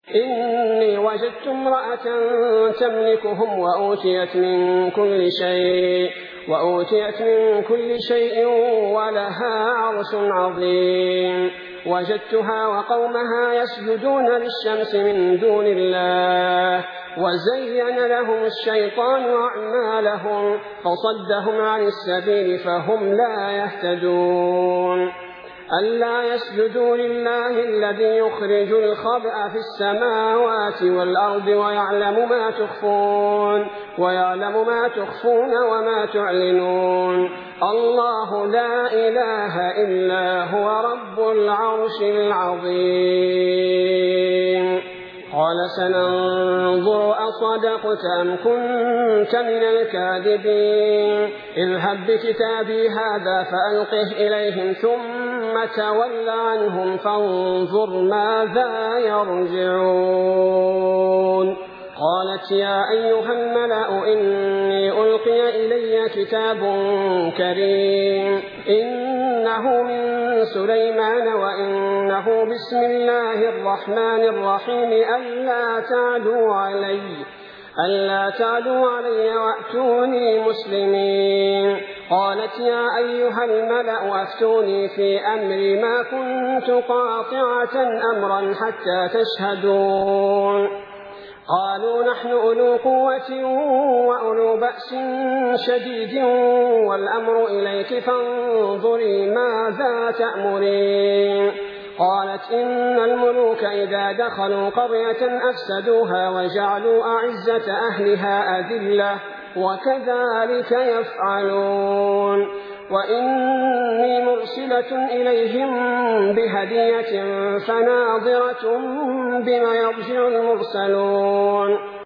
إني وجدت امرأة تملكهم وأوتيت من كل شيء ولها عرش عظيم. وجدتها وقومها يسجدون للشمس من دون الله وزين لهم الشيطان أعمالهم فصدهم عن السبيل فهم لا يهتدون. ألا يسجدوا لله الذي يخرج الخبأ في السماوات والأرض ويعلم ما تخفون وما تعلنون. الله لا إله إلا هو رب العرش العظيم. قال سننظر أصدقت أم كنت من الكاذبين. اذهب بكتابي هذا فألقه إليهم ثم تول عنهم فانظر ماذا يرجعون. قالت يا أيها الملأ إني ألقي إلي كتاب كريم إنه من سليمان وإنه بسم الله الرحمن الرحيم ألا تعلوا علي وأتوني مسلمين. قالت يا أيها الملأ أفتوني في أمري ما كنت قاطعة أمرا حتى تشهدون. قالوا نحن أولو قوة وأولو بأس شديد والأمر إليك فانظري ماذا تأمرين. قالت إن الملوك إذا دخلوا قرية أفسدوها وجعلوا أعزة أهلها أذلة وكذلك يفعلون. وإني مرسلة إليهم بهدية فناظرة بما يرجع المرسلون.